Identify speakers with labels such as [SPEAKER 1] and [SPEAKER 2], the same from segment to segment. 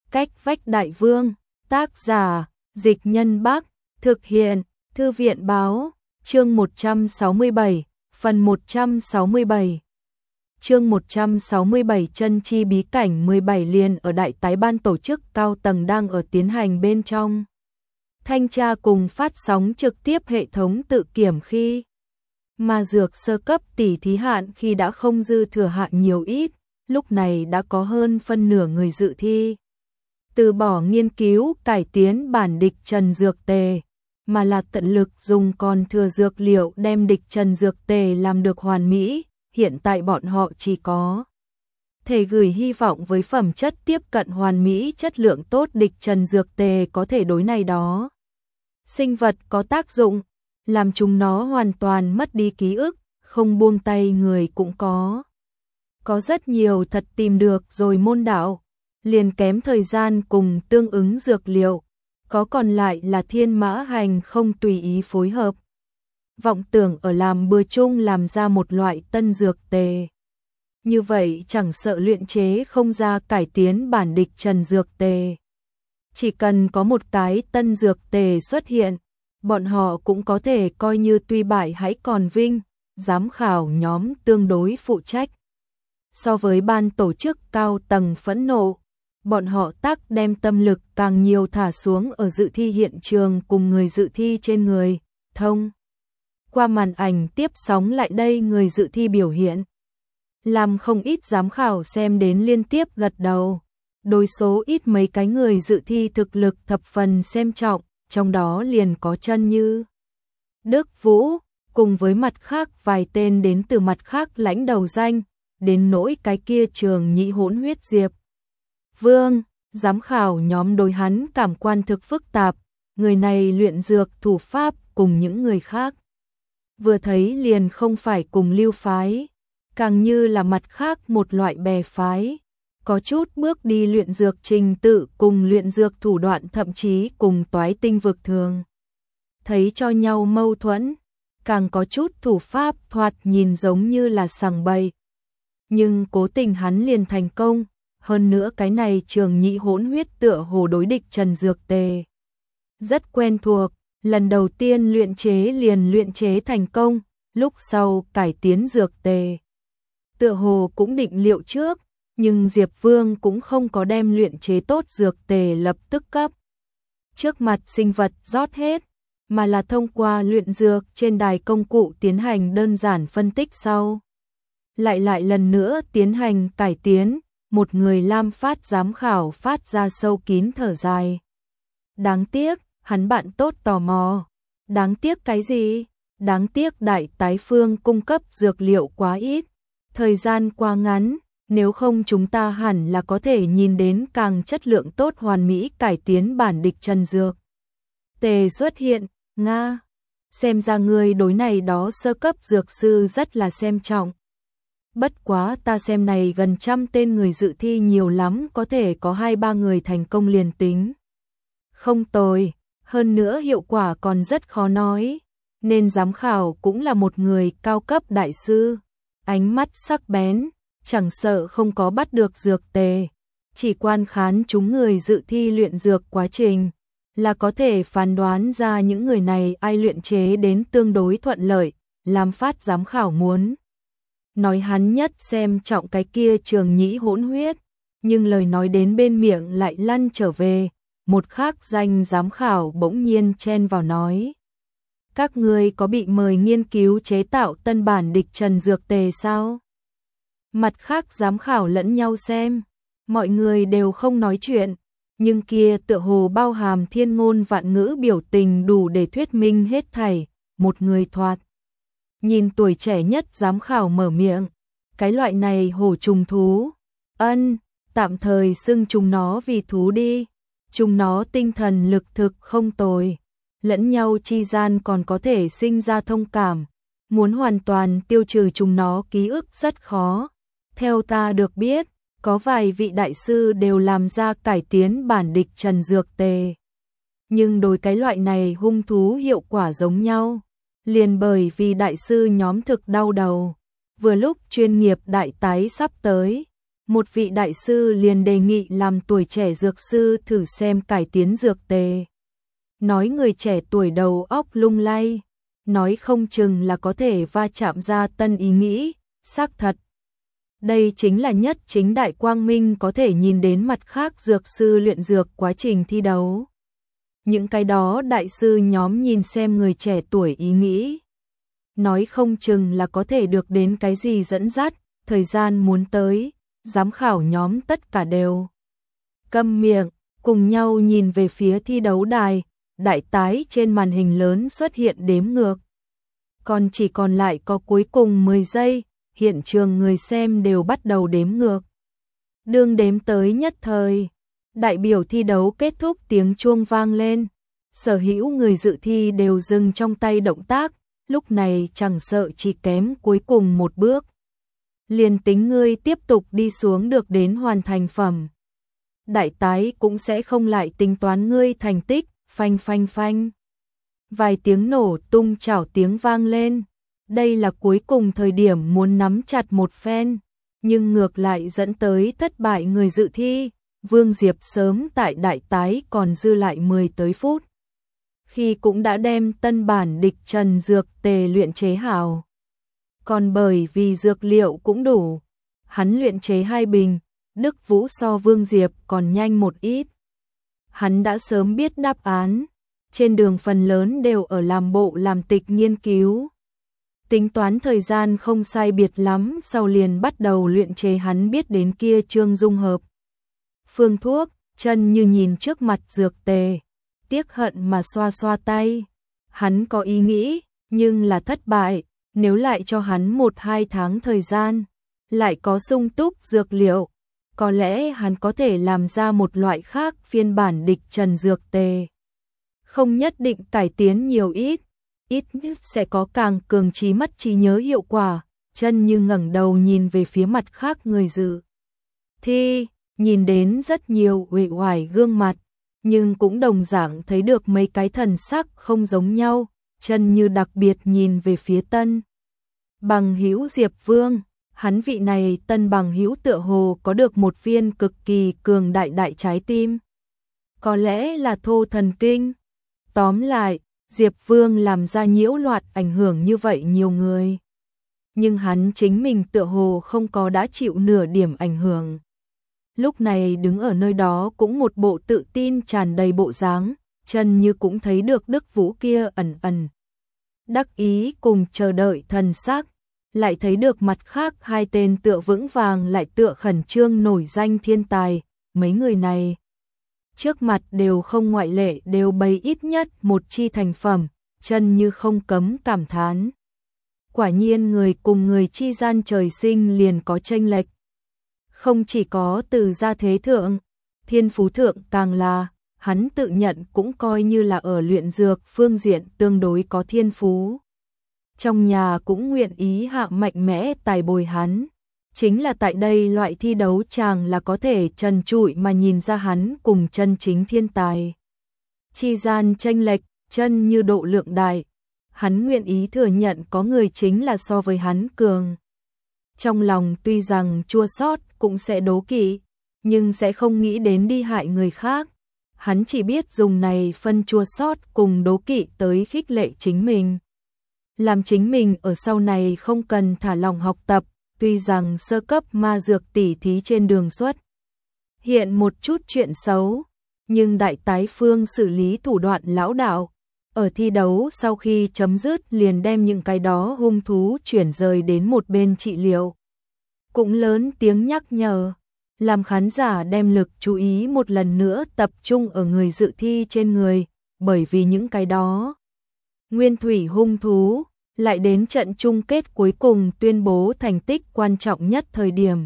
[SPEAKER 1] Cách vách đại vương, tác giả, Dịch Nhân Bắc, thực hiện, Thư viện báo, chương 167, phần 167. Chương 167 chân chi bí cảnh 17 liền ở đại tái ban tổ chức cao tầng đang ở tiến hành bên trong. Thanh tra cùng phát sóng trực tiếp hệ thống tự kiểm khi mà dược sơ cấp tỷ thí hạn khi đã không dư thừa hạn nhiều ít, lúc này đã có hơn phân nửa người dự thi từ bỏ nghiên cứu cải tiến bản địch trần dược tề, mà là tận lực dùng còn thừa dược liệu đem địch trần dược tề làm được hoàn mỹ. Hiện tại bọn họ chỉ có thể gửi hy vọng với phẩm chất tiếp cận hoàn mỹ, chất lượng tốt địch trần dược tề có thể đối này đó sinh vật có tác dụng, làm chúng nó hoàn toàn mất đi ký ức, không buông tay người cũng có rất nhiều thật tìm được rồi môn đạo, liền kém thời gian cùng tương ứng dược liệu, có còn lại là thiên mã hành không tùy ý phối hợp. Vọng tưởng ở làm bừa chung làm ra một loại tân dược tề. Như vậy chẳng sợ luyện chế không ra cải tiến bản địch trần dược tề. Chỉ cần có một cái tân dược tề xuất hiện, bọn họ cũng có thể coi như tuy bại hãy còn vinh, giám khảo nhóm tương đối phụ trách. So với ban tổ chức cao tầng phẫn nộ, bọn họ tác đem tâm lực càng nhiều thả xuống ở dự thi hiện trường cùng người dự thi trên người, thông qua màn ảnh tiếp sóng lại đây người dự thi biểu hiện. Làm không ít giám khảo xem đến liên tiếp gật đầu. Đối số ít mấy cái người dự thi thực lực thập phần xem trọng, trong đó liền có chân như Đức Vũ, cùng với mặt khác vài tên đến từ mặt khác lãnh đầu danh, đến nỗi cái kia Trường Nhị hỗn huyết Diệp Vương, giám khảo nhóm đối hắn cảm quan thực phức tạp, người này luyện dược thủ pháp cùng những người khác vừa thấy liền không phải cùng lưu phái, càng như là mặt khác một loại bè phái, có chút bước đi luyện dược trình tự cùng luyện dược thủ đoạn thậm chí cùng toái tinh vực thường. Thấy cho nhau mâu thuẫn, càng có chút thủ pháp thoạt nhìn giống như là sằng bậy. Nhưng cố tình hắn liền thành công, hơn nữa cái này Trường Nhị hỗn huyết tựa hồ đối địch trần dược tề rất quen thuộc. Lần đầu tiên luyện chế liền luyện chế thành công, lúc sau cải tiến dược tề. Tựa hồ cũng định liệu trước, nhưng Diệp Vương cũng không có đem luyện chế tốt dược tề lập tức cấp trước mặt sinh vật rót hết, mà là thông qua luyện dược trên đài công cụ tiến hành đơn giản phân tích sau. Lại lần nữa tiến hành cải tiến, một người lam phát giám khảo phát ra sâu kín thở dài. Đáng tiếc. Hắn bạn tốt tò mò. Đáng tiếc cái gì? Đáng tiếc đại tái phương cung cấp dược liệu quá ít. Thời gian quá ngắn, nếu không chúng ta hẳn là có thể nhìn đến càng chất lượng tốt hoàn mỹ cải tiến bản địch trần dược tề xuất hiện. Nga, xem ra người đối này đó sơ cấp dược sư rất là xem trọng. Bất quá ta xem này gần 100 tên người dự thi nhiều lắm, có thể có 2-3 người thành công liền tính không tồi. Hơn nữa hiệu quả còn rất khó nói, nên giám khảo cũng là một người cao cấp đại sư, ánh mắt sắc bén, chẳng sợ không có bắt được dược tề, chỉ quan khán chúng người dự thi luyện dược quá trình, là có thể phán đoán ra những người này ai luyện chế đến tương đối thuận lợi, làm phát giám khảo muốn nói hắn nhất xem trọng cái kia Trường Nhị hỗn huyết, nhưng lời nói đến bên miệng lại lăn trở về. Một khác danh giám khảo bỗng nhiên chen vào nói. Các ngươi có bị mời nghiên cứu chế tạo tân bản địch trần dược tề sao? Mặt khác giám khảo lẫn nhau xem. Mọi người đều không nói chuyện. Nhưng kia tựa hồ bao hàm thiên ngôn vạn ngữ biểu tình đủ để thuyết minh hết thảy. Một người thoạt nhìn tuổi trẻ nhất giám khảo mở miệng. Cái loại này hổ trùng thú. Tạm thời xưng chúng nó vì thú đi. Chúng nó tinh thần lực thực không tồi, lẫn nhau chi gian còn có thể sinh ra thông cảm, muốn hoàn toàn tiêu trừ chúng nó ký ức rất khó. Theo ta được biết, có vài vị đại sư đều làm ra cải tiến bản địch trần dược tề. Nhưng đối cái loại này hung thú hiệu quả giống nhau, liền bởi vì đại sư nhóm thực đau đầu. Vừa lúc chuyên nghiệp đại tái sắp tới, một vị đại sư liền đề nghị làm tuổi trẻ dược sư thử xem cải tiến dược tề. Nói người trẻ tuổi đầu óc lung lay, nói không chừng là có thể va chạm ra tân ý nghĩ, xác thật. Đây chính là nhất chính đại quang minh có thể nhìn đến mặt khác dược sư luyện dược quá trình thi đấu. Những cái đó đại sư nhóm nhìn xem người trẻ tuổi ý nghĩ. Nói không chừng là có thể được đến cái gì dẫn dắt, thời gian muốn tới, giám khảo nhóm tất cả đều câm miệng, cùng nhau nhìn về phía thi đấu đài, đại tái trên màn hình lớn xuất hiện đếm ngược. Còn chỉ còn lại có cuối cùng 10 giây, hiện trường người xem đều bắt đầu đếm ngược. Đương đếm tới nhất thời, đại biểu thi đấu kết thúc tiếng chuông vang lên, sở hữu người dự thi đều dừng trong tay động tác, lúc này chẳng sợ chỉ kém cuối cùng một bước. Liền tính ngươi tiếp tục đi xuống được đến hoàn thành phẩm. Đại tái cũng sẽ không lại tính toán ngươi thành tích, phanh phanh phanh. Vài tiếng nổ tung chảo tiếng vang lên. Đây là cuối cùng thời điểm muốn nắm chặt một phen, nhưng ngược lại dẫn tới thất bại người dự thi. Vương Diệp sớm tại đại tái còn dư lại 10 tới phút. Khi cũng đã đem tân bản địch trần dược tề luyện chế hảo. Còn bởi vì dược liệu cũng đủ, hắn luyện chế 2 bình, Đức Vũ so Vương Diệp còn nhanh một ít. Hắn đã sớm biết đáp án, trên đường phần lớn đều ở làm bộ làm tịch nghiên cứu. Tính toán thời gian không sai biệt lắm, sau liền bắt đầu luyện chế hắn biết đến kia chương dung hợp. Phương thuốc, chân như nhìn trước mặt dược tề, tiếc hận mà xoa xoa tay. Hắn có ý nghĩ, nhưng là thất bại, nếu lại cho hắn 1-2 tháng thời gian, lại có sung túc dược liệu, có lẽ hắn có thể làm ra một loại khác phiên bản địch trần dược tề. Không nhất định cải tiến nhiều ít nhất sẽ có càng cường trí mất trí nhớ hiệu quả. Chân như ngẩng đầu nhìn về phía mặt khác người dự thi, nhìn đến rất nhiều uể oải gương mặt, nhưng cũng đồng dạng thấy được mấy cái thần sắc không giống nhau. Chân như đặc biệt nhìn về phía tân bằng hữu Diệp Vương, hắn vị này tân bằng hữu tựa hồ có được một viên cực kỳ cường đại trái tim. Có lẽ là thô thần kinh. Tóm lại, Diệp Vương làm ra nhiễu loạn ảnh hưởng như vậy nhiều người. Nhưng hắn chính mình tựa hồ không có đã chịu nửa điểm ảnh hưởng. Lúc này đứng ở nơi đó cũng một bộ tự tin tràn đầy bộ dáng, chân như cũng thấy được Đức Vũ kia ẩn đắc ý cùng chờ đợi thần sắc, lại thấy được mặt khác 2 tên tựa vững vàng lại tựa khẩn trương nổi danh thiên tài, mấy người này trước mặt đều không ngoại lệ đều bày ít nhất một chi thành phẩm, chân như không cấm cảm thán. Quả nhiên người cùng người chi gian trời sinh liền có chênh lệch. Không chỉ có từ gia thế thượng, thiên phú thượng càng là, hắn tự nhận cũng coi như là ở luyện dược phương diện tương đối có thiên phú. Trong nhà cũng nguyện ý hạ mạnh mẽ tài bồi hắn. Chính là tại đây loại thi đấu chàng là có thể trần trụi mà nhìn ra hắn cùng chân chính thiên tài. Chi gian chênh lệch, chân như độ lượng đại. Hắn nguyện ý thừa nhận có người chính là so với hắn cường. Trong lòng tuy rằng chua xót cũng sẽ đố kỵ, nhưng sẽ không nghĩ đến đi hại người khác. Hắn chỉ biết dùng này phân chua xót cùng đố kỵ tới khích lệ chính mình. Làm chính mình ở sau này không cần thả lòng học tập, tuy rằng sơ cấp ma dược tỉ thí trên đường xuất hiện một chút chuyện xấu, nhưng đại tái phương xử lý thủ đoạn lão đạo. Ở thi đấu sau khi chấm dứt liền đem những cái đó hung thú chuyển rời đến một bên trị liệu. Cũng lớn tiếng nhắc nhở, làm khán giả đem lực chú ý một lần nữa tập trung ở người dự thi trên người, bởi vì những cái đó nguyên thủy hung thú lại đến trận chung kết cuối cùng tuyên bố thành tích quan trọng nhất thời điểm.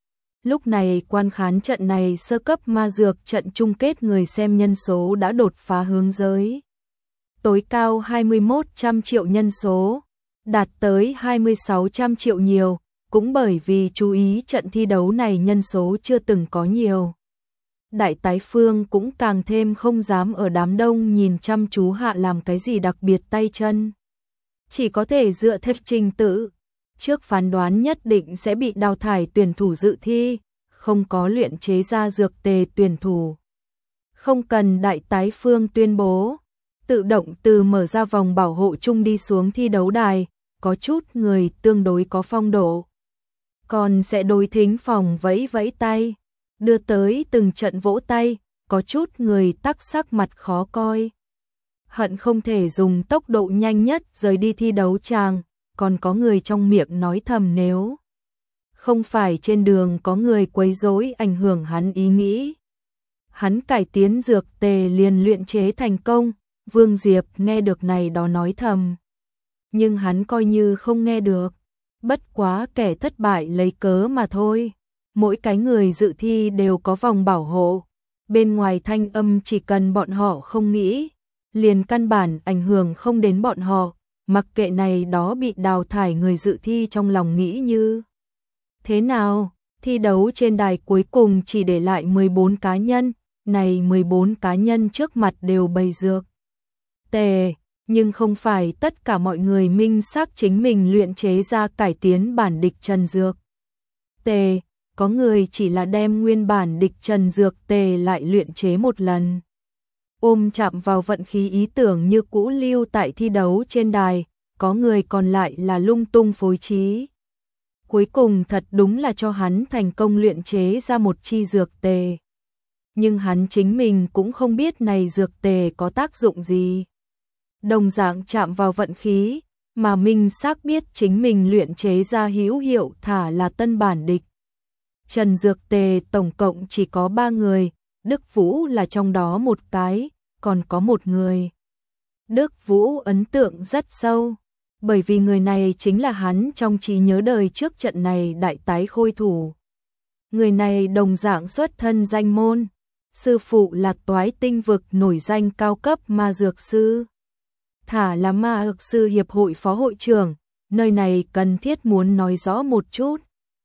[SPEAKER 1] Lúc này quan khán trận này sơ cấp ma dược trận chung kết người xem nhân số đã đột phá hướng giới. Tối cao 2100 triệu nhân số, đạt tới 2600 triệu nhiều, cũng bởi vì chú ý trận thi đấu này nhân số chưa từng có nhiều. Đại tái phương cũng càng thêm không dám ở đám đông nhìn chăm chú hạ làm cái gì đặc biệt tay chân. Chỉ có thể dựa theo trình tự, trước phán đoán nhất định sẽ bị đào thải tuyển thủ dự thi, không có luyện chế ra dược tề tuyển thủ. Không cần đại tái phương tuyên bố, tự động từ mở ra vòng bảo hộ chung đi xuống thi đấu đài, có chút người tương đối có phong độ. Còn sẽ đối thính phòng vẫy vẫy tay, đưa tới từng trận vỗ tay, có chút người tắc sắc mặt khó coi. Hận không thể dùng tốc độ nhanh nhất rời đi thi đấu tràng, còn có người trong miệng nói thầm nếu không phải trên đường có người quấy rối ảnh hưởng hắn ý nghĩ. Hắn cải tiến dược tề liền luyện chế thành công, Vương Diệp nghe được này đó nói thầm. Nhưng hắn coi như không nghe được, bất quá kẻ thất bại lấy cớ mà thôi. Mỗi cái người dự thi đều có vòng bảo hộ, bên ngoài thanh âm chỉ cần bọn họ không nghĩ, liền căn bản ảnh hưởng không đến bọn họ, mặc kệ này đó bị đào thải người dự thi trong lòng nghĩ như thế nào. Thi đấu trên đài cuối cùng chỉ để lại 14 cá nhân, này 14 cá nhân trước mặt đều bày dược tề, nhưng không phải tất cả mọi người minh xác chính mình luyện chế ra cải tiến bản địch trần dược tề, có người chỉ là đem nguyên bản địch trần dược tề lại luyện chế một lần. Ôm chạm vào vận khí ý tưởng như cũ lưu tại thi đấu trên đài, có người còn lại là lung tung phối trí. Cuối cùng thật đúng là cho hắn thành công luyện chế ra một chi dược tề. Nhưng hắn chính mình cũng không biết này dược tề có tác dụng gì. Đồng dạng chạm vào vận khí, mà minh xác biết chính mình luyện chế ra hữu hiệu thả là tân bản địch trần dược tề tổng cộng chỉ có 3 người, Đức Vũ là trong đó một cái, còn có một người. Đức Vũ ấn tượng rất sâu, bởi vì người này chính là hắn trong trí nhớ đời trước trận này đại tái khôi thủ. Người này đồng dạng xuất thân danh môn, sư phụ là Toái Tinh vực nổi danh cao cấp ma dược sư. Thả là ma dược sư hiệp hội phó hội trưởng, nơi này cần thiết muốn nói rõ một chút.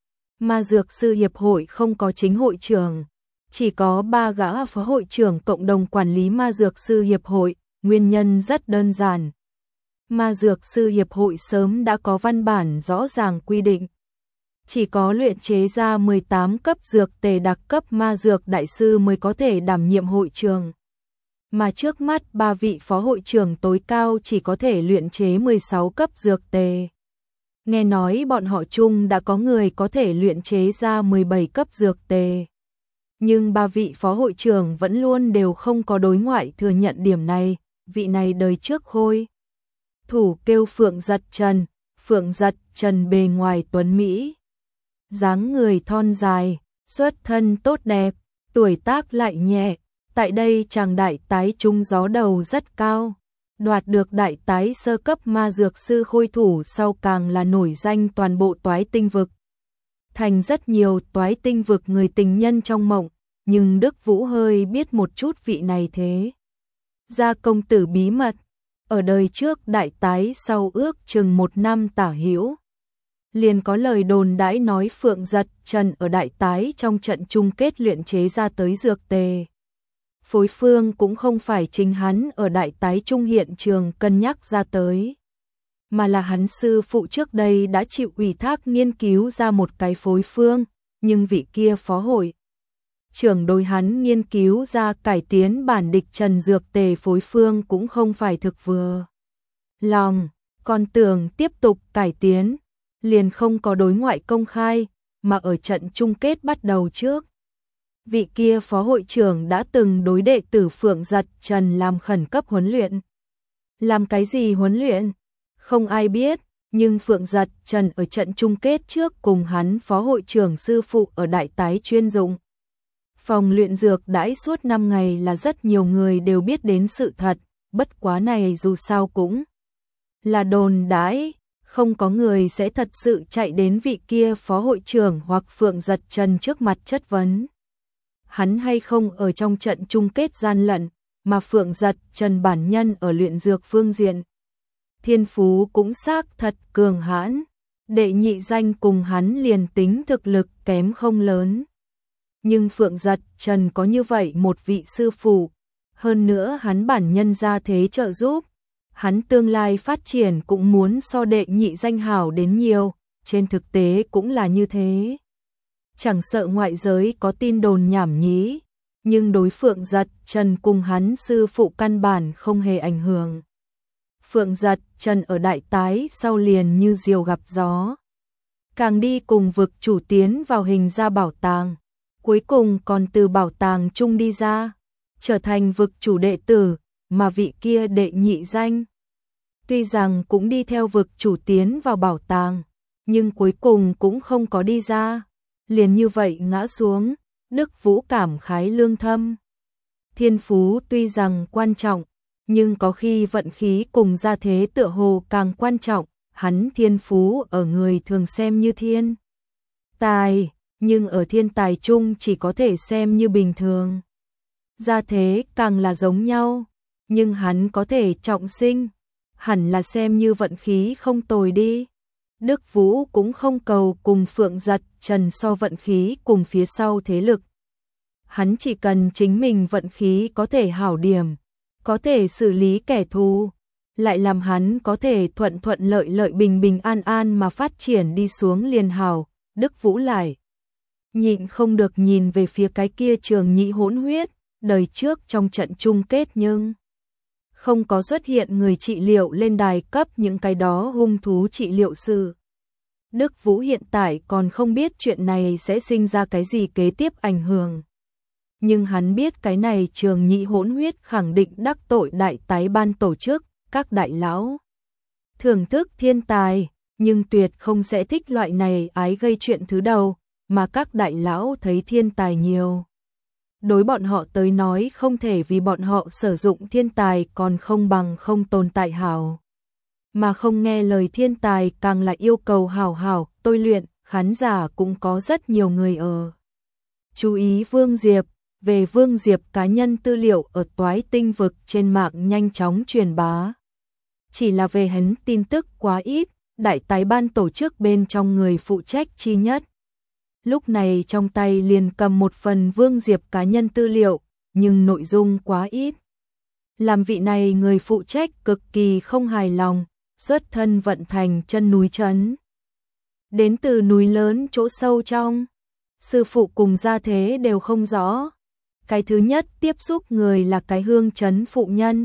[SPEAKER 1] Ma dược sư hiệp hội không có chính hội trưởng, chỉ có 3 gã phó hội trưởng cộng đồng quản lý ma dược sư hiệp hội, nguyên nhân rất đơn giản. Ma dược sư hiệp hội sớm đã có văn bản rõ ràng quy định. Chỉ có luyện chế ra 18 cấp dược tề đặc cấp ma dược đại sư mới có thể đảm nhiệm hội trưởng. Mà trước mắt 3 vị phó hội trưởng tối cao chỉ có thể luyện chế 16 cấp dược tề. Nghe nói bọn họ chung đã có người có thể luyện chế ra 17 cấp dược tề. Nhưng 3 vị phó hội trưởng vẫn luôn đều không có đối ngoại thừa nhận điểm này, vị này đời trước khôi thủ kêu Phượng Giật Trần, Phượng Giật Trần bề ngoài tuấn Mỹ. Dáng người thon dài, xuất thân tốt đẹp, tuổi tác lại nhẹ, tại đây chàng đại tái trung gió đầu rất cao. Đoạt được đại tái sơ cấp ma dược sư khôi thủ sau càng là nổi danh toàn bộ Toái Tinh vực. Thành rất nhiều Toái Tinh vực người tình nhân trong mộng, nhưng Đức Vũ hơi biết một chút vị này thế. Gia công tử bí mật, ở đời trước đại tái sau ước chừng 1 năm tả hữu. Liền có lời đồn đãi nói Phượng Giật Trần ở đại tái trong trận chung kết luyện chế ra tới dược tề. Phối phương cũng không phải chính hắn ở đại tái trung hiện trường cân nhắc ra tới, mà là hắn sư phụ trước đây đã chịu ủy thác nghiên cứu ra một cái phối phương, nhưng vị kia phó hội trưởng đối hắn nghiên cứu ra cải tiến bản địch trần dược tề phối phương cũng không phải thực vừa lòng, còn tưởng tiếp tục cải tiến, liền không có đối ngoại công khai, mà ở trận chung kết bắt đầu trước. Vị kia phó hội trưởng đã từng đối đệ tử Phượng Giật Trần làm khẩn cấp huấn luyện. Làm cái gì huấn luyện? Không ai biết, nhưng Phượng Giật Trần ở trận chung kết trước cùng hắn phó hội trưởng sư phụ ở đại tái chuyên dụng. Phòng luyện dược đãi suốt 5 ngày là rất nhiều người đều biết đến sự thật, bất quá này dù sao cũng là đồn đãi, không có người sẽ thật sự chạy đến vị kia phó hội trưởng hoặc Phượng Giật Trần trước mặt chất vấn. Hắn hay không ở trong trận chung kết gian lận, mà Phượng Giật Trần bản nhân ở luyện dược phương diện. Thiên phú cũng xác thật cường hãn, đệ nhị danh cùng hắn liền tính thực lực kém không lớn. Nhưng Phượng Giật Trần có như vậy một vị sư phụ, hơn nữa hắn bản nhân ra thế trợ giúp, hắn tương lai phát triển cũng muốn so đệ nhị danh hảo đến nhiều, trên thực tế cũng là như thế. Chẳng sợ ngoại giới có tin đồn nhảm nhí, nhưng đối Phượng Giật Trần cùng hắn sư phụ căn bản không hề ảnh hưởng. Phượng Giật Trần ở đại tái sau liền như diều gặp gió. Càng đi cùng vực chủ tiến vào hình ra bảo tàng, cuối cùng còn từ bảo tàng chung đi ra, trở thành vực chủ đệ tử, mà vị kia đệ nhị danh. Tuy rằng cũng đi theo vực chủ tiến vào bảo tàng, nhưng cuối cùng cũng không có đi ra, liền như vậy ngã xuống. Đức Vũ cảm khái lương thâm. Thiên phú tuy rằng quan trọng, nhưng có khi vận khí cùng gia thế tựa hồ càng quan trọng. Hắn thiên phú ở người thường xem như thiên tài, nhưng ở thiên tài chung chỉ có thể xem như bình thường. Gia thế càng là giống nhau, nhưng hắn có thể trọng sinh, hẳn là xem như vận khí không tồi đi. Đức Vũ cũng không cầu cùng Phượng Giật Trần so vận khí cùng phía sau thế lực. Hắn chỉ cần chính mình vận khí có thể hảo điểm, có thể xử lý kẻ thù, lại làm hắn có thể thuận thuận lợi lợi bình bình an an mà phát triển đi xuống liền hảo. Đức Vũ lại nhịn không được nhìn về phía cái kia Trường Nhị hỗn huyết, đời trước trong trận chung kết nhưng không có xuất hiện người trị liệu lên đài cấp những cái đó hung thú trị liệu sư. Đức Vũ hiện tại còn không biết chuyện này sẽ sinh ra cái gì kế tiếp ảnh hưởng. Nhưng hắn biết cái này Trường Nhị hỗn huyết khẳng định đắc tội đại tái ban tổ chức, các đại lão thưởng thức thiên tài, nhưng tuyệt không sẽ thích loại này ái gây chuyện thứ đầu, mà các đại lão thấy thiên tài nhiều. Đối bọn họ tới nói không thể vì bọn họ sử dụng thiên tài còn không bằng không tồn tại hảo. Mà không nghe lời thiên tài càng là yêu cầu hảo hảo, tôi luyện, khán giả cũng có rất nhiều người ở. Chú ý Vương Diệp, về Vương Diệp cá nhân tư liệu ở Toái Tinh vực trên mạng nhanh chóng truyền bá. Chỉ là về hắn tin tức quá ít, đại tái ban tổ chức bên trong người phụ trách chi nhất. Lúc này trong tay liền cầm một phần Vương Diệp cá nhân tư liệu, nhưng nội dung quá ít. Làm vị này người phụ trách cực kỳ không hài lòng, xuất thân vận thành chân núi trấn. Đến từ núi lớn chỗ sâu trong, sư phụ cùng gia thế đều không rõ. Cái thứ nhất tiếp xúc người là cái Hương trấn phụ nhân.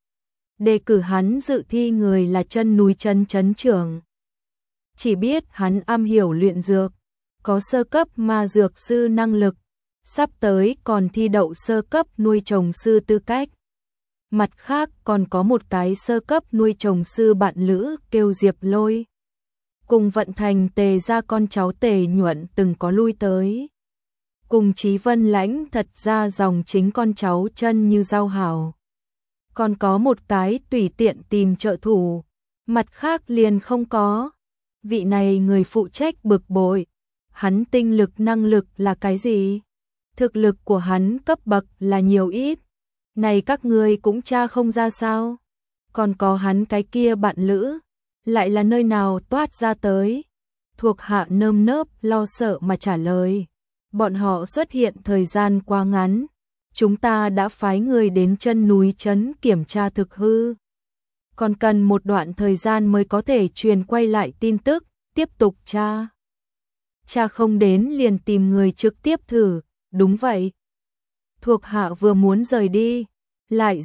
[SPEAKER 1] Đề cử hắn dự thi người là chân núi trấn trấn trưởng. Chỉ biết hắn am hiểu luyện dược, có sơ cấp ma dược sư năng lực, sắp tới còn thi đậu sơ cấp nuôi trồng sư tư cách. Mặt khác còn có một cái sơ cấp nuôi trồng sư bạn lữ kêu Diệp Lôi. Cùng vận thành Tề ra con cháu Tề Nhuận từng có lui tới. Cùng Chí Vân Lãnh thật ra dòng chính con cháu chân như giao hảo. Còn có một cái tùy tiện tìm trợ thủ, mặt khác liền không có. Vị này người phụ trách bực bội, hắn tinh lực năng lực là cái gì? Thực lực của hắn cấp bậc là nhiều ít? Này các ngươi cũng tra không ra sao? Còn có hắn cái kia bạn lữ, lại là nơi nào toát ra tới? Thuộc hạ nơm nớp lo sợ mà trả lời. Bọn họ xuất hiện thời gian quá ngắn, chúng ta đã phái người đến chân núi trấn kiểm tra thực hư. Còn cần một đoạn thời gian mới có thể truyền quay lại tin tức, tiếp tục tra. Tra không đến liền tìm người trực tiếp thử, đúng vậy. Thuộc hạ vừa muốn rời đi, lại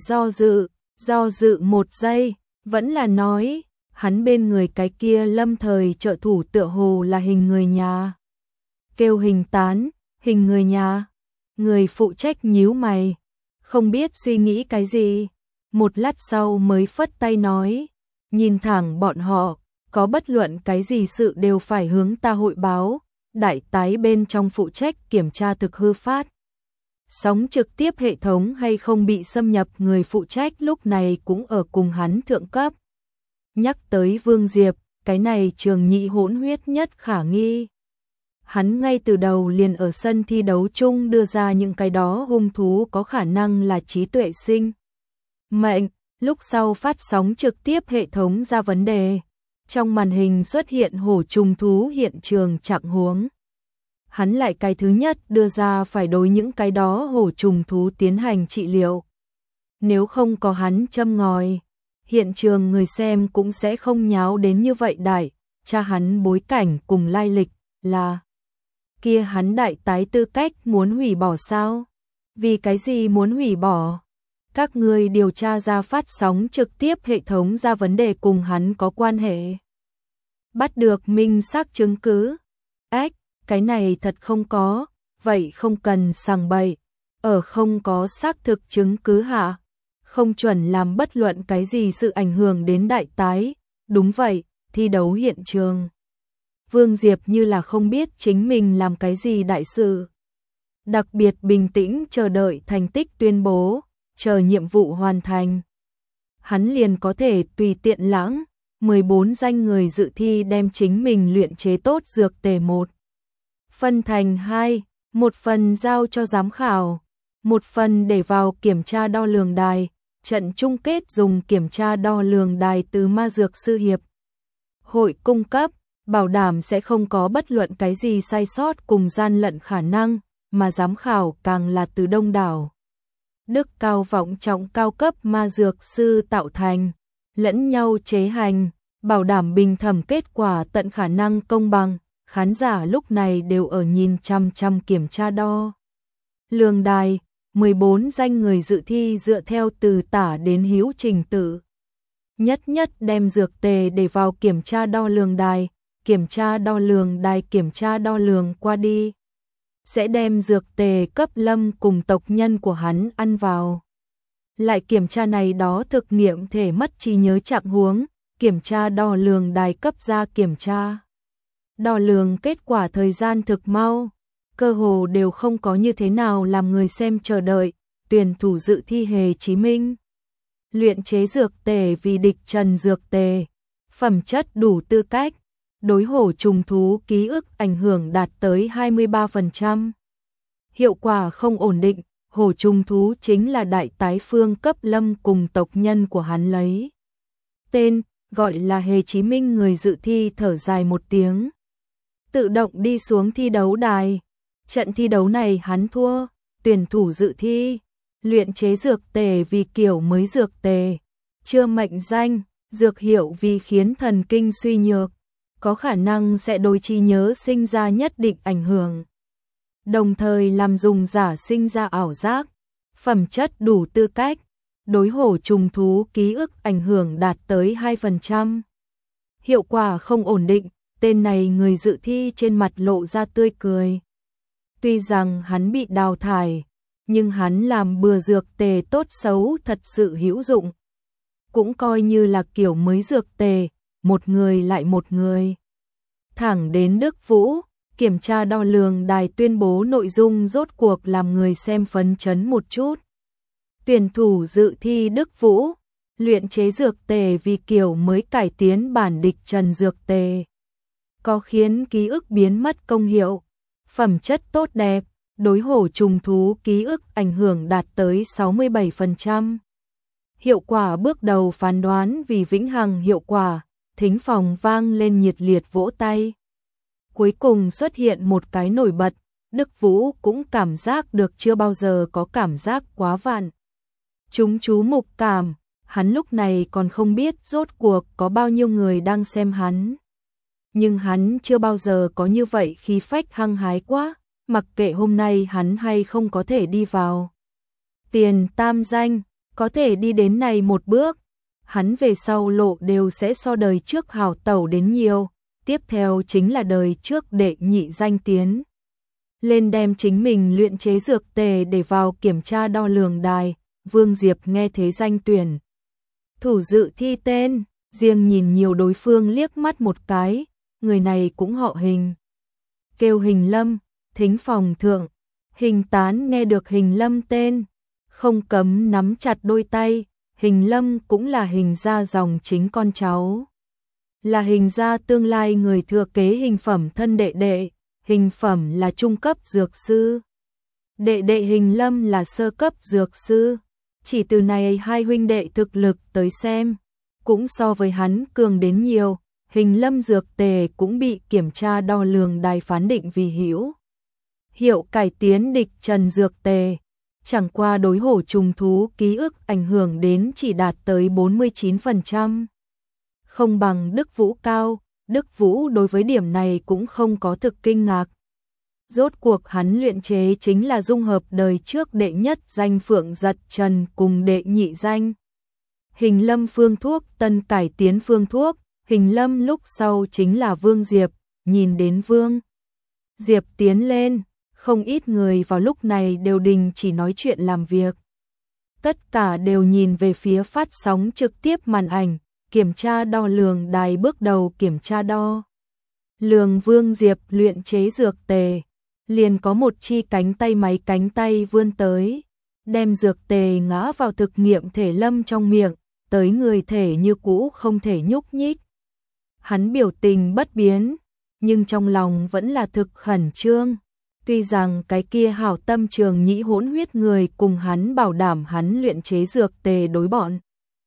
[SPEAKER 1] do dự một giây, vẫn là nói, hắn bên người cái kia lâm thời trợ thủ tựa hồ là hình người nhà. Kêu Hình Tán, hình người nhà. Người phụ trách nhíu mày, không biết suy nghĩ cái gì. Một lát sau mới phất tay nói, nhìn thẳng bọn họ, có bất luận cái gì sự đều phải hướng ta hội báo. Đại tái bên trong phụ trách kiểm tra thực hư phát sóng trực tiếp hệ thống hay không bị xâm nhập, người phụ trách lúc này cũng ở cùng hắn thượng cấp. Nhắc tới Vương Diệp, cái này Trường Nhị hỗn huyết nhất khả nghi. Hắn ngay từ đầu liền ở sân thi đấu chung đưa ra những cái đó hung thú có khả năng là trí tuệ sinh mệnh, lúc sau phát sóng trực tiếp hệ thống ra vấn đề. Trong màn hình xuất hiện hổ trùng thú hiện trường trạng huống. Hắn lại cái thứ nhất đưa ra phải đối những cái đó hổ trùng thú tiến hành trị liệu. Nếu không có hắn châm ngòi, hiện trường người xem cũng sẽ không nháo đến như vậy đại. Cha hắn bối cảnh cùng lai lịch là kia hắn đại tái tư cách muốn hủy bỏ sao? Vì cái gì muốn hủy bỏ? Các ngươi điều tra ra phát sóng trực tiếp hệ thống ra vấn đề cùng hắn có quan hệ. Bắt được minh xác chứng cứ. Ách, cái này thật không có, vậy không cần sằng bậy. Ở không có xác thực chứng cứ hạ, không chuẩn làm bất luận cái gì sự ảnh hưởng đến đại tái. Đúng vậy, thi đấu hiện trường. Vương Diệp như là không biết chính mình làm cái gì đại sự. Đặc biệt bình tĩnh chờ đợi thành tích tuyên bố, chờ nhiệm vụ hoàn thành. Hắn liền có thể tùy tiện lãng, 14 danh người dự thi đem chính mình luyện chế tốt dược tề 1. Phân thành 2, một phần giao cho giám khảo, một phần để vào kiểm tra đo lường đài, trận chung kết dùng kiểm tra đo lường đài từ ma dược sư hiệp hội cung cấp, bảo đảm sẽ không có bất luận cái gì sai sót cùng gian lận khả năng, mà giám khảo càng là từ đông đảo. Đức cao vọng trọng cao cấp ma dược sư tạo thành, lẫn nhau chế hành, bảo đảm bình thẩm kết quả tận khả năng công bằng, khán giả lúc này đều ở nhìn chăm chăm kiểm tra đo lường đài, 14 danh người dự thi dựa theo từ tả đến hữu trình tự. Nhất nhất đem dược tề để vào kiểm tra đo lường đài, kiểm tra đo lường đài kiểm tra đo lường qua đi. Sẽ đem dược tề cấp Lâm cùng tộc nhân của hắn ăn vào. Lại kiểm tra này đó thực nghiệm thể mất trí nhớ trạng huống, kiểm tra đo lường đài cấp ra kiểm tra. Đo lường kết quả thời gian thực mau, cơ hồ đều không có như thế nào làm người xem chờ đợi, tuyển thủ dự thi Hề Chí Minh. Luyện chế dược tề vì địch trần dược tề, phẩm chất đủ tư cách, đối hổ trùng thú ký ức ảnh hưởng đạt tới 23%. Hiệu quả không ổn định, hổ trùng thú chính là đại tái phương cấp Lâm cùng tộc nhân của hắn lấy. Tên, gọi là Hề Chí Minh người dự thi thở dài một tiếng. Tự động đi xuống thi đấu đài. Trận thi đấu này hắn thua, tuyển thủ dự thi. Luyện chế dược tề vì kiểu mới dược tề. Chưa mệnh danh, dược hiệu vì khiến thần kinh suy nhược. Có khả năng sẽ đối trí nhớ sinh ra nhất định ảnh hưởng. Đồng thời làm dùng giả sinh ra ảo giác. Phẩm chất đủ tư cách. Đối hổ trùng thú ký ức ảnh hưởng đạt tới 2%. Hiệu quả không ổn định, tên này người dự thi trên mặt lộ ra tươi cười. Tuy rằng hắn bị đào thải, nhưng hắn làm bừa dược tề tốt xấu thật sự hữu dụng. Cũng coi như là kiểu mới dược tề, một người lại một người. Thẳng đến Đức Vũ, kiểm tra đo lường đài tuyên bố nội dung rốt cuộc làm người xem phấn chấn một chút. Tuyển thủ dự thi Đức Vũ, luyện chế dược tề vì kiểu mới cải tiến bản địch trần dược tề. Có khiến ký ức biến mất công hiệu, phẩm chất tốt đẹp, đối hổ trùng thú ký ức ảnh hưởng đạt tới 67%. Hiệu quả bước đầu phán đoán vì vĩnh hằng hiệu quả, thính phòng vang lên nhiệt liệt vỗ tay. Cuối cùng xuất hiện một cái nổi bật, Đức Vũ cũng cảm giác được chưa bao giờ có cảm giác quá vạn. Chúng chú mục cảm, hắn lúc này còn không biết rốt cuộc có bao nhiêu người đang xem hắn. Nhưng hắn chưa bao giờ có như vậy khi phách hăng hái quá, mặc kệ hôm nay hắn hay không có thể đi vào. Tiền tam danh, có thể đi đến này một bước, hắn về sau lộ đều sẽ so đời trước hào tẩu đến nhiều, tiếp theo chính là đời trước đệ nhị danh tiến. Lên đem chính mình luyện chế dược tề để vào kiểm tra đo lường đài, Vương Diệp nghe thế danh tuyển. Thủ dự thi tên, riêng nhìn nhiều đối phương liếc mắt một cái, người này cũng họ Hình. Kêu Hình Lâm, thính phòng thượng, Hình Tán nghe được Hình Lâm tên, không cấm nắm chặt đôi tay, Hình Lâm cũng là Hình gia dòng chính con cháu. Là Hình gia tương lai người thừa kế Hình Phẩm thân đệ đệ, Hình Phẩm là trung cấp dược sư. Đệ đệ Hình Lâm là sơ cấp dược sư, chỉ từ này hai huynh đệ thực lực tới xem, cũng so với hắn cường đến nhiều, Hình Lâm dược tề cũng bị kiểm tra đo lường đài phán định vì hữu hiệu cải tiến địch trần dược tề, chẳng qua đối hổ trùng thú ký ức ảnh hưởng đến chỉ đạt tới 49%. Không bằng Đức Vũ cao, Đức Vũ đối với điểm này cũng không có thực kinh ngạc. Rốt cuộc hắn luyện chế chính là dung hợp đời trước đệ nhất danh Phượng Giật Trần cùng đệ nhị danh Hình Lâm phương thuốc, tân cải tiến phương thuốc. Hình Lâm lúc sau chính là Vương Diệp. Nhìn đến Vương Diệp tiến lên, không ít người vào lúc này đều đình chỉ nói chuyện làm việc. Tất cả đều nhìn về phía phát sóng trực tiếp màn ảnh, kiểm tra đo lường đài bước đầu kiểm tra đo lường Vương Diệp luyện chế dược tề. Liền có một chi cánh tay máy cánh tay vươn tới, đem dược tề ngã vào thực nghiệm thể Lâm trong miệng, tới người thể như cũ không thể nhúc nhích. Hắn biểu tình bất biến, nhưng trong lòng vẫn là thực khẩn trương. Tuy rằng cái kia hảo tâm Trường Nhĩ hỗn huyết người cùng hắn bảo đảm hắn luyện chế dược tề đối bọn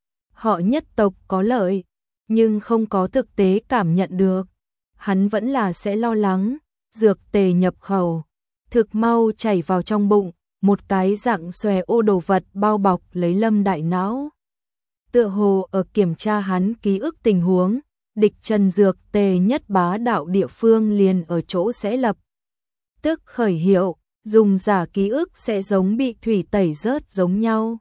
[SPEAKER 1] họ nhất tộc có lợi, nhưng không có thực tế cảm nhận được. Hắn vẫn là sẽ lo lắng, dược tề nhập khẩu, thực mau chảy vào trong bụng, một cái dạng xòe ô đồ vật bao bọc lấy Lâm đại não. Tựa hồ ở kiểm tra hắn ký ức tình huống, địch trần dược tề nhất bá đạo địa phương liền ở chỗ sẽ lập tức khởi hiệu, dùng giả ký ức sẽ giống bị thủy tẩy rớt giống nhau.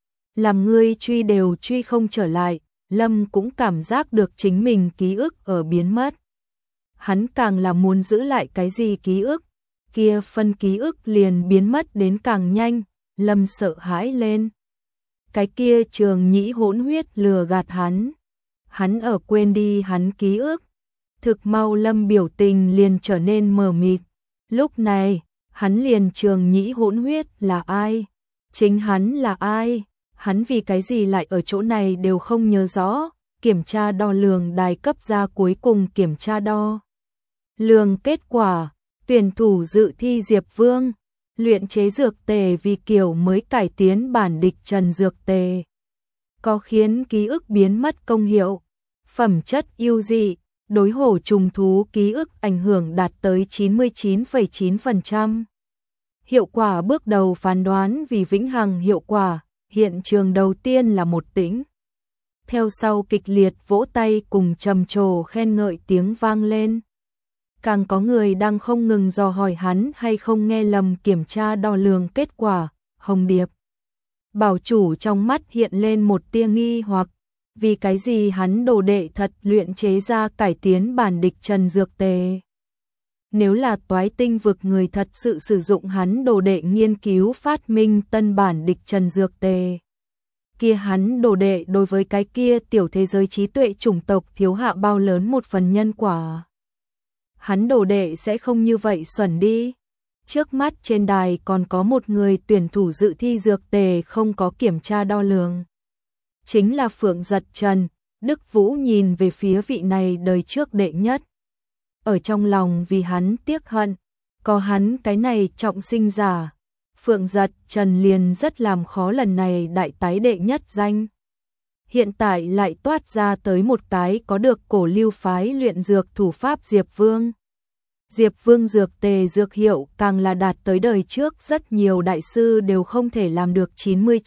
[SPEAKER 1] Làm ngươi truy đều truy không trở lại, Lâm cũng cảm giác được chính mình ký ức ở biến mất. Hắn càng là muốn giữ lại cái gì ký ức, kia phân ký ức liền biến mất đến càng nhanh. Lâm sợ hãi lên. Cái kia Trường Nhĩ hỗn huyết lừa gạt hắn. Hắn ở quên đi hắn ký ức. Thực mau Lâm biểu tình liền trở nên mờ mịt. Lúc này, hắn liền Trường Nhĩ hỗn huyết là ai? Chính hắn là ai? Hắn vì cái gì lại ở chỗ này đều không nhớ rõ. Kiểm tra đo lường đài cấp ra cuối cùng kiểm tra đo lường kết quả, tuyển thủ dự thi Diệp Vương, luyện chế dược tề vì kiểu mới cải tiến bản địch trần dược tề, có khiến ký ức biến mất công hiệu, phẩm chất ưu dị, đối hổ trùng thú ký ức ảnh hưởng đạt tới 99,9%. Hiệu quả bước đầu phán đoán vì vĩnh hằng hiệu quả, hiện trường đầu tiên là một tĩnh. Theo sau kịch liệt vỗ tay cùng trầm trồ khen ngợi tiếng vang lên. Càng có người đang không ngừng dò hỏi hắn hay không nghe lầm kiểm tra đo lường kết quả. Hồng Điệp bảo chủ trong mắt hiện lên một tia nghi hoặc, vì cái gì hắn đồ đệ thật luyện chế ra cải tiến bản địch trần dược tề. Nếu là Toái Tinh vực người thật sự sử dụng hắn đồ đệ nghiên cứu phát minh tân bản địch trần dược tề, kia hắn đồ đệ đối với cái kia tiểu thế giới trí tuệ chủng tộc thiếu hạ bao lớn một phần nhân quả. Hắn đồ đệ sẽ không như vậy xuẩn đi. Trước mắt trên đài còn có một người tuyển thủ dự thi dược tề không có kiểm tra đo lường. Chính là Phượng Giật Trần. Đức Vũ nhìn về phía vị này đời trước đệ nhất. Ở trong lòng vì hắn tiếc hận, có hắn cái này trọng sinh giả. Phượng Giật Trần liền rất làm khó lần này đại tái đệ nhất danh. Hiện tại lại toát ra tới một cái có được cổ lưu phái luyện dược thủ pháp Diệp Vương. Diệp Vương dược tề dược hiệu càng là đạt tới đời trước rất nhiều đại sư đều không thể làm được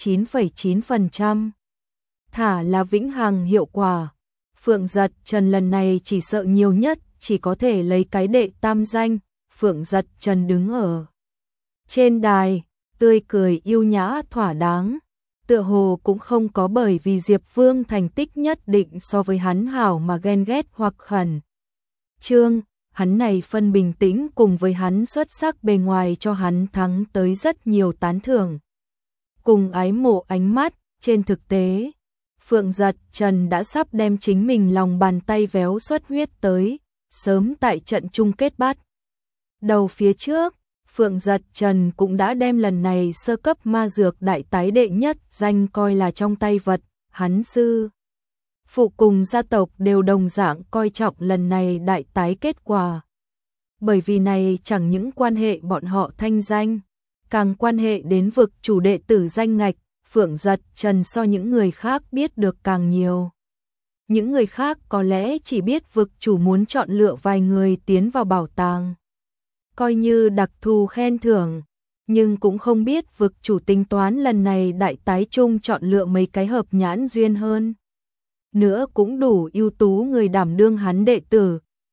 [SPEAKER 1] 99,9%. Thả là vĩnh hằng hiệu quả. Phượng Giật Trần lần này chỉ sợ nhiều nhất chỉ có thể lấy cái đệ tam danh. Phượng Giật Trần đứng ở trên đài, tươi cười yêu nhã thỏa đáng. Tựa hồ cũng không có bởi vì Diệp Vương thành tích nhất định so với hắn hảo mà ghen ghét hoặc khẩn trương. Hắn này phân bình tĩnh cùng với hắn xuất sắc bề ngoài cho hắn thắng tới rất nhiều tán thưởng. Cùng ái mộ ánh mắt, trên thực tế, Phượng Giật Trần đã sắp đem chính mình lòng bàn tay véo xuất huyết tới, sớm tại trận chung kết bắt đầu phía trước. Phượng Giật Trần cũng đã đem lần này sơ cấp ma dược đại tái đệ nhất danh coi là trong tay vật, hắn sư phụ cùng gia tộc đều đồng dạng coi trọng lần này đại tái kết quả. Bởi vì này chẳng những quan hệ bọn họ thanh danh, càng quan hệ đến vực chủ đệ tử danh ngạch. Phượng Giật Trần so những người khác biết được càng nhiều. Những người khác có lẽ chỉ biết vực chủ muốn chọn lựa vài người tiến vào bảo tàng, coi như đặc thù khen thưởng, nhưng cũng không biết vực chủ tính toán lần này đại tái chung chọn lựa mấy cái hợp nhãn duyên hơn nữa cũng đủ ưu tú người đảm đương hắn đệ tử.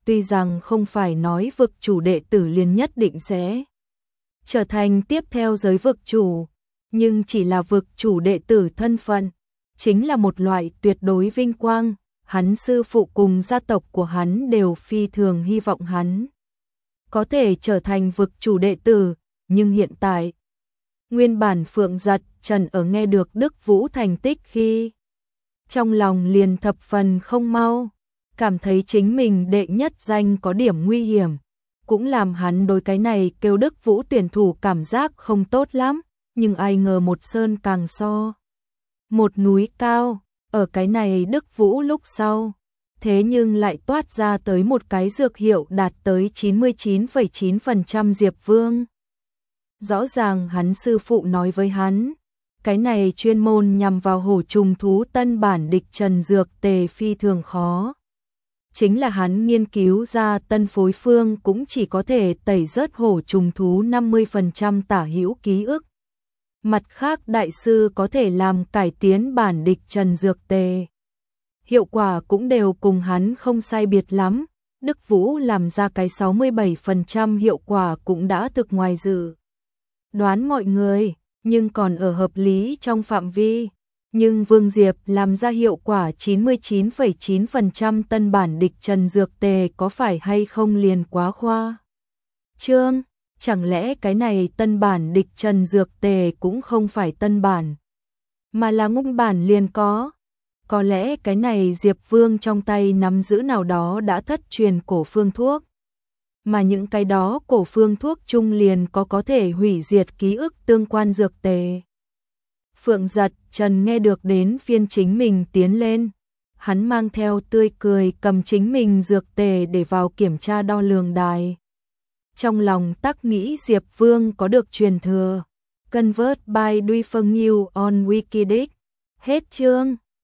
[SPEAKER 1] tuy rằng không phải nói vực chủ đệ tử liền nhất định sẽ trở thành tiếp theo giới vực chủ, nhưng chỉ là vực chủ đệ tử thân phận, chính là một loại tuyệt đối vinh quang, hắn sư phụ cùng gia tộc của hắn đều phi thường hy vọng hắn có thể trở thành vực chủ đệ tử, nhưng hiện tại, nguyên bản Phượng Giật Trần ở nghe được Đức Vũ thành tích khi trong lòng liền thập phần không mau, cảm thấy chính mình đệ nhất danh có điểm nguy hiểm, cũng làm hắn đối cái này kêu Đức Vũ tuyển thủ cảm giác không tốt lắm, nhưng ai ngờ một sơn càng so một núi cao, ở cái này Đức Vũ lúc sau, thế nhưng lại toát ra tới một cái dược hiệu đạt tới 99,9% Diệp Vương. Rõ ràng hắn sư phụ nói với hắn, cái này chuyên môn nhằm vào hổ trùng thú tân bản địch trần dược tề phi thường khó. Chính là hắn nghiên cứu ra tân phối phương cũng chỉ có thể tẩy rớt hổ trùng thú 50% tả hữu ký ức. Mặt khác đại sư có thể làm cải tiến bản địch trần dược tề. Hiệu quả cũng đều cùng hắn không sai biệt lắm, Đức Vũ làm ra cái 67% hiệu quả cũng đã thực ngoài dự đoán mọi người, nhưng còn ở hợp lý trong phạm vi. Nhưng Vương Diệp làm ra hiệu quả 99,9% tân bản địch trần dược tề có phải hay không liền quá khoa trương, chẳng lẽ cái này tân bản địch trần dược tề cũng không phải tân bản, mà là ngung bản liền có lẽ cái này Diệp Vương trong tay nắm giữ nào đó đã thất truyền cổ phương thuốc, mà những cái đó cổ phương thuốc chung liền có thể hủy diệt ký ức tương quan dược tề. Phượng Giật Trần nghe được đến phiên chính mình tiến lên, hắn mang theo tươi cười cầm chính mình dược tề để vào kiểm tra đo lường đài. Trong lòng tắc nghĩ Diệp Vương có được truyền thừa. Convert by Duy Phương Nhiêu on Wikidic. Hết chương.